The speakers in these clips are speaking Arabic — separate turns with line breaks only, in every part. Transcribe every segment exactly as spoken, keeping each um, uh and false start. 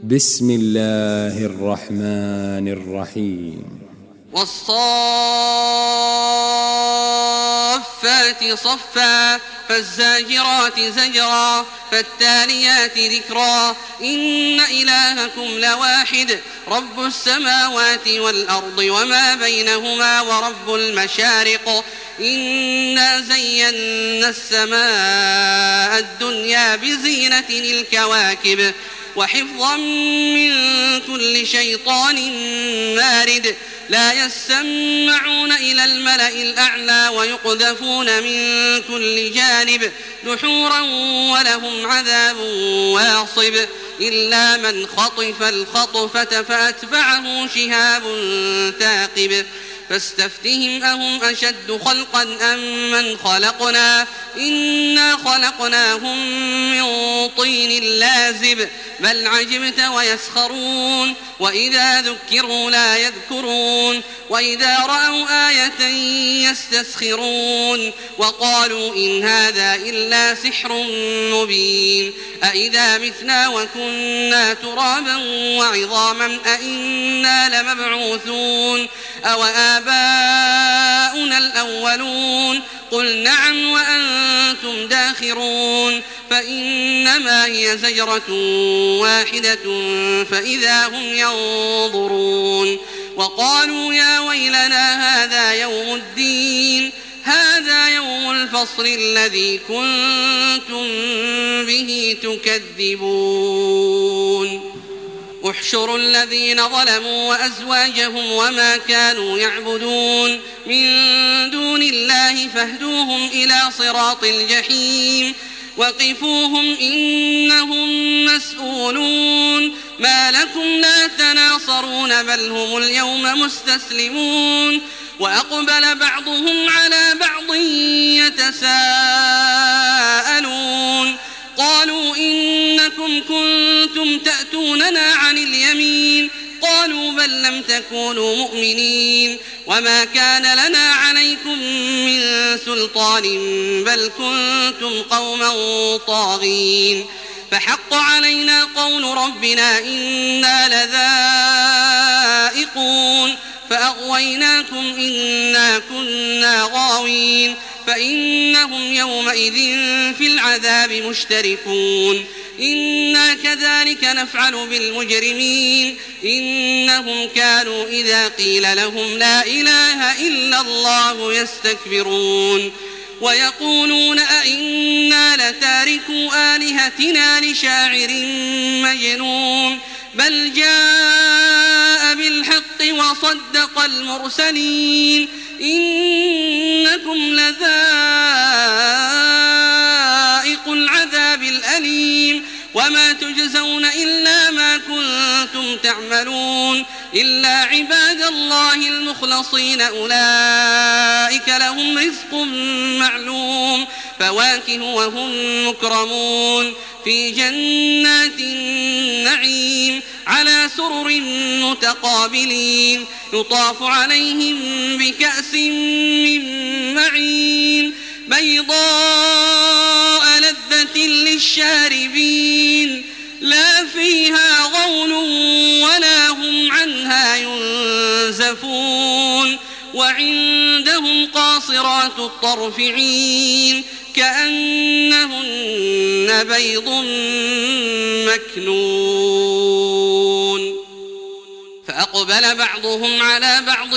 بسم الله الرحمن الرحيم
والصافات صفا فالزاجرات زجرا فالتاليات ذكرا إن إلهكم لواحد رب السماوات والأرض وما بينهما ورب المشارق إنا زينا السماء الدنيا بزينة الكواكب وحفظا من كل شيطان مارد لا يسمعون إلى الملأ الأعلى ويقذفون من كل جانب دحورا ولهم عذاب واصب إلا من خطف الخطفة فأتبعه شهاب ثاقب فاستفتهم أهم أشد خلقا أم من خلقنا إنا خلقناهم من طين لازب بل عجبت ويسخرون وإذا ذكروا لا يذكرون وإذا رأوا آية يستسخرون وقالوا إن هذا إلا سحر مبين أإذا متنا وكنا ترابا وعظاما أإنا لمبعوثون أو آباؤنا الأولون قل نعم وأنتم داخرون فإنما هي زجرة واحدة فإذا هم ينظرون وقالوا يا ويلنا هذا يوم الدين هذا يوم الفصل الذي كنتم به تكذبون احشروا الذين ظلموا وأزواجهم وما كانوا يعبدون من دون الله فاهدوهم إلى صراط الجحيم وقفوهم إنهم مسؤولون ما لكم لا تناصرون بل هم اليوم مستسلمون وأقبل بعضهم على بعض يتساءلون قالوا إنكم كنتم تأتوننا عن اليمين قالوا بل لم تكونوا مؤمنين وما كان لنا عليكم من سلطان بل كنتم قوما طاغين فحق علينا قول ربنا إنا لذائقون فأغويناكم إنا كنا غاوين فإنهم يومئذ في العذاب مشتركون إنا كذلك نفعل بالمجرمين إنهم كانوا إذا قيل لهم لا إله إلا الله يستكبرون ويقولون أئنا لتاركوا آلهتنا لشاعر مجنون بل جاء بالحق وصدق المرسلين إنكم لذائق العذاب الأليم وما تجزون إلا ما كنتم تعملون إلا عباد الله المخلصين أولئك لهم رزق معلوم فواكه وهم مكرمون في جنات النعيم على سرر متقابلين يطاف عليهم بكأس من معين بيضاء لذة للشاربين لا فيها غول ولا هم عنها ينزفون وعندهم قاصرات الطرف عين كأنهن بيض مكنون فأقبل بعضهم على بعض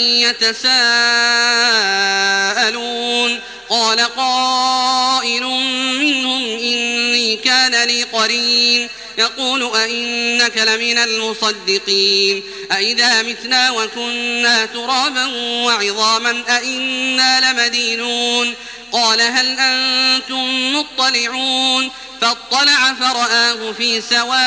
يتساءلون قال قائل منهم إني كان لي قرين يقول أئنك لمن المصدقين أئذا متنا وكنا ترابا وعظاما أئنا لمدينون قال هل أنتم مطلعون فاطلع فرآه في سواء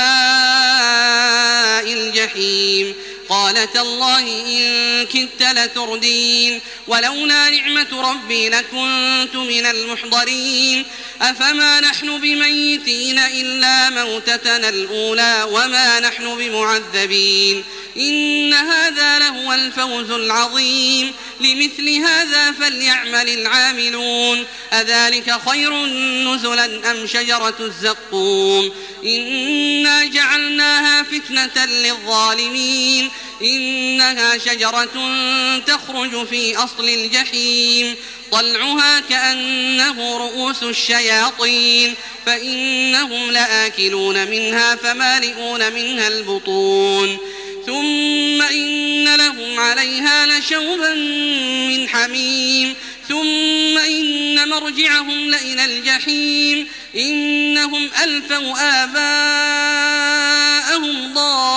الجحيم قال تالله إن كدت لتردين ولولا نعمة ربي لكنت من المحضرين أفما نحن بميتين إلا موتتنا الأولى وما نحن بمعذبين إن هذا لهو الفوز العظيم لمثل هذا فليعمل العاملون أذلك خير نزلا أم شجرة الزقوم إنا جعلناها فتنة للظالمين إنها شجرة تخرج في أصل الجحيم طلعها كأنه رؤوس الشياطين فإنهم لآكلون منها فمالئون منها البطون ثم إن لهم عليها لشوبا من حميم ثم إن مرجعهم لإلى الجحيم إنهم ألفوا آباءهم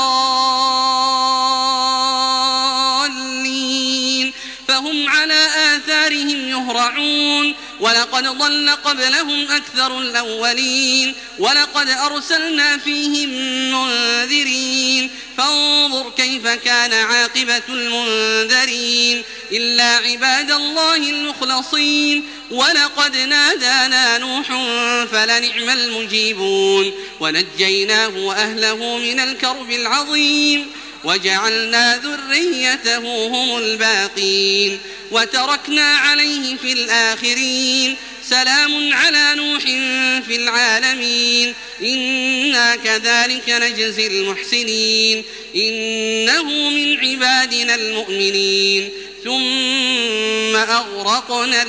ضالين فهم على آثارهم يهرعون ولقد ضل قبلهم أكثر الأولين ولقد أرسلنا فيهم منذرين فانظر كيف كان عاقبة المنذرين إلا عباد الله المخلصين ولقد نادانا نوح فلنعم المجيبون ونجيناه وأهله من الكرب العظيم وجعلنا ذريته هم الباقين وتركنا عليه في الآخرين سلام على نوح في العالمين إنا كذلك نجزي المحسنين إنه من عبادنا المؤمنين ثم أغرقنا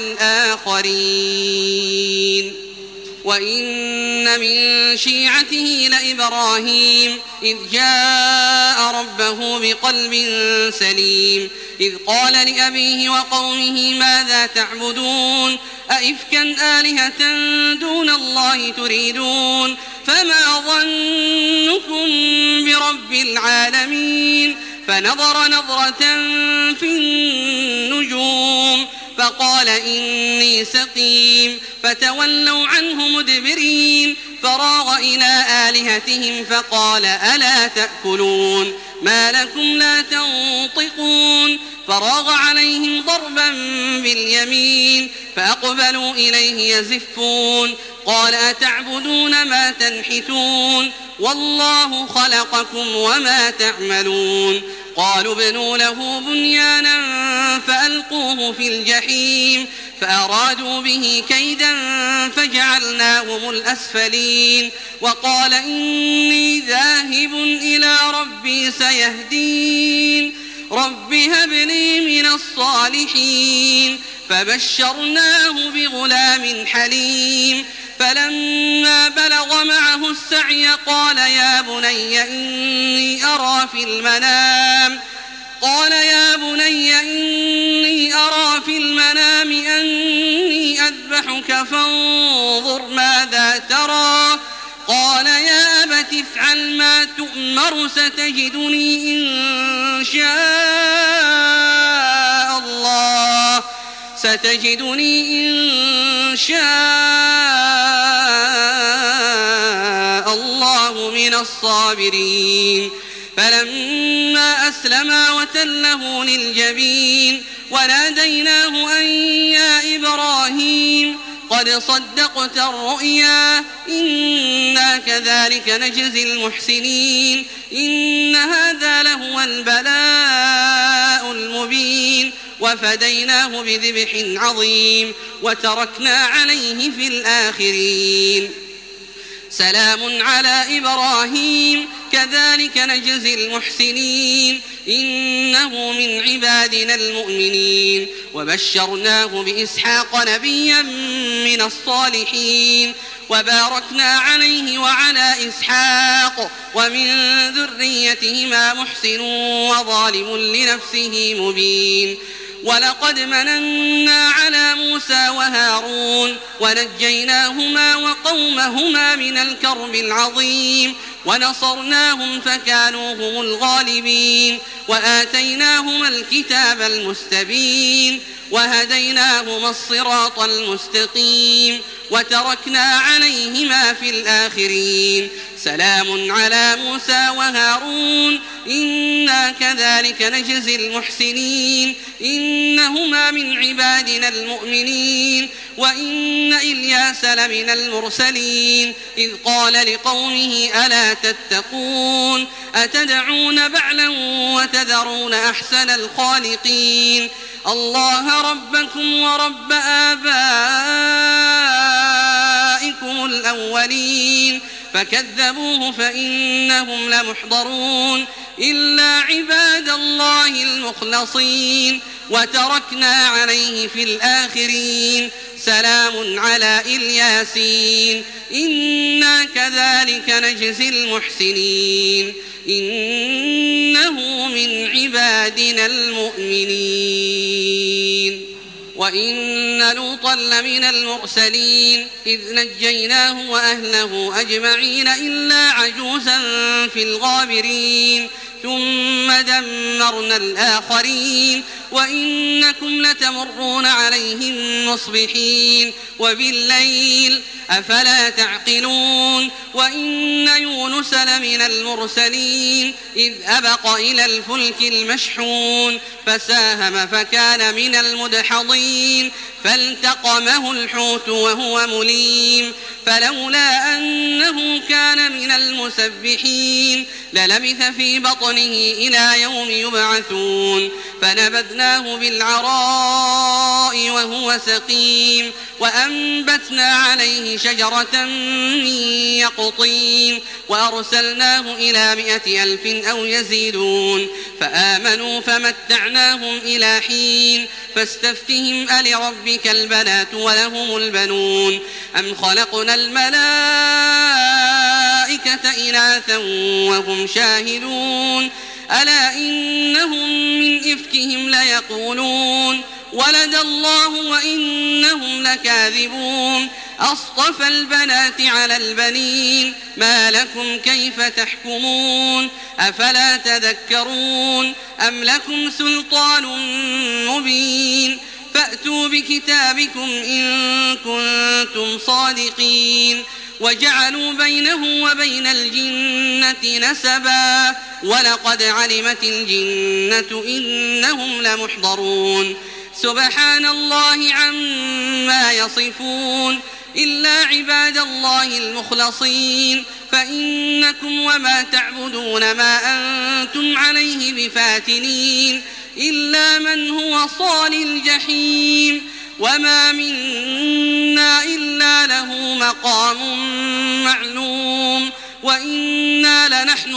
الآخرين وإن من شيعته لإبراهيم إذ جاء ربه بقلب سليم إذ قال لأبيه وقومه ماذا تعبدون أئفكا آلهة دون الله تريدون فما ظنكم برب العالمين فنظر نظرة في النجوم فقال إني سقيم فتولوا عنه مدبرين فراغ إلى آلهتهم فقال ألا تأكلون ما لكم لا تنطقون فراغ عليهم ضربا باليمين فأقبلوا إليه يزفون قال أتعبدون ما تنحتون والله خلقكم وما تعملون قالوا ابنوا له بنيانا فألقوه في الجحيم فأرادوا به كيدا فجعلناهم الأسفلين وقال إني ذاهب إلى ربي سيهدين رب هب لي من الصالحين فبشرناه بغلام حليم فلما بلغ معه السعي قال يا بني إني أرى في المنام قال يا بني إني أرى في المنام أني أذبحك فانظر ماذا ترى قال يا أبت افعل ما تؤمر ستجدني إن شاء الله ستجدني إن شاء الله من الصابرين فلما أسلما وتله للجبين وناديناه أن يا إبراهيم قد صدقت الرؤيا إنا كذلك نجزي المحسنين إن هذا لهو البلاء المبين وفديناه بذبح عظيم وتركنا عليه في الآخرين سلام على إبراهيم كذلك نجزي المحسنين إنه من عبادنا المؤمنين وبشرناه بإسحاق نبيا من الصالحين وباركنا عليه وعلى إسحاق ومن ذريتهما محسن وظالم لنفسه مبين ولقد مننا على موسى وهارون ونجيناهما وقومهما من الكرب العظيم ونصرناهم فكانوا هم الغالبين وآتيناهما الكتاب المستبين وهديناهما الصراط المستقيم وتركنا عليهما في الآخرين سلام على موسى وهارون إنا كذلك نجزي المحسنين إنهما من عبادنا المؤمنين وإن إلياس لمن المرسلين إذ قال لقومه ألا تتقون أتدعون بعلا وتذرون أحسن الخالقين الله ربكم ورب آبائكم الأولين فكذبوه فإنهم لمحضرون إلا عباد الله المخلصين وتركنا عليه في الآخرين سلام على الياسين إنا كذلك نجزي المحسنين إنه من عبادنا المؤمنين وإن لوطا لمن المرسلين إذ نجيناه وأهله أجمعين إلا عجوزا في الغابرين ثم دمرنا الآخرين وإنكم لتمرون عليهم مصبحين وبالليل أفلا تعقلون وإن يونس لمن المرسلين إذ أبق إلى الفلك المشحون فساهم فكان من المدحضين فالتقمه الحوت وهو مليم فلولا أنه كان من المسبحين للبث في بطنه إلى يوم يبعثون فنبذناه بالعراء وهو سقيم وأنبتنا عليه شجرة من يقطين وأرسلناه إلى مائة ألف أو يزيدون فآمنوا فمتعناهم إلى حين فاستفتهم ألربك البنات ولهم البنون أم خلقنا الملائكة إناثا وهم شاهدون ألا إنهم من إفكهم ليقولون ولد الله وإنهم لكاذبون أصطفى البنات على البنين ما لكم كيف تحكمون أفلا تذكرون أم لكم سلطان مبين فأتوا بكتابكم إن كنتم صادقين وجعلوا بينه وبين الجنة نسبا ولقد علمت الجنة إنهم لمحضرون سبحان الله عما يصفون إلا عباد الله المخلصين فإنكم وما تعبدون ما أنتم عليه بفاتنين إلا من هو صال الجحيم وما منا إلا له مقام معلوم وإنا لنحن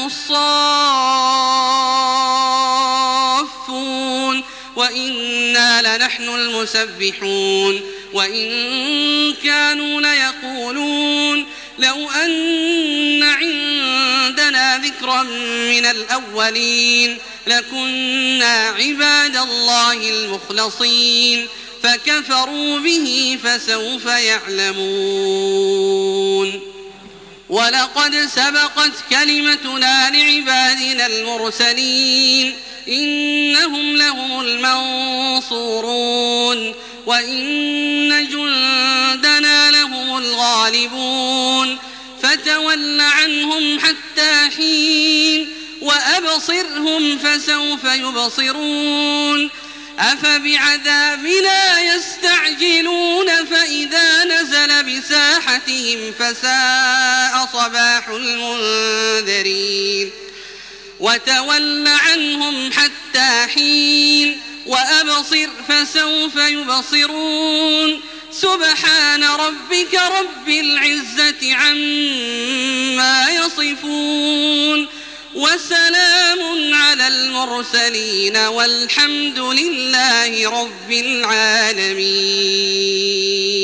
الصافون وإنا لنحن المسبحون وإن كانوا ليقولون لو أن عندنا ذكرا من الأولين لكنا عباد الله المخلصين فكفروا به فسوف يعلمون ولقد سبقت كلمتنا لعبادنا المرسلين إنهم لهم المنصورون وإن جندنا لهم الغالبون فتول عنهم حتى حين وأبصرهم فسوف يبصرون أفبعذابنا يستعجلون فإذا نزل بساحتهم فساء صباح المنذرين وتول عنهم حتى حين وأبصر فسوف يبصرون سبحان ربك رب العزة عما يصفون وسلام على المرسلين والحمد لله رب العالمين.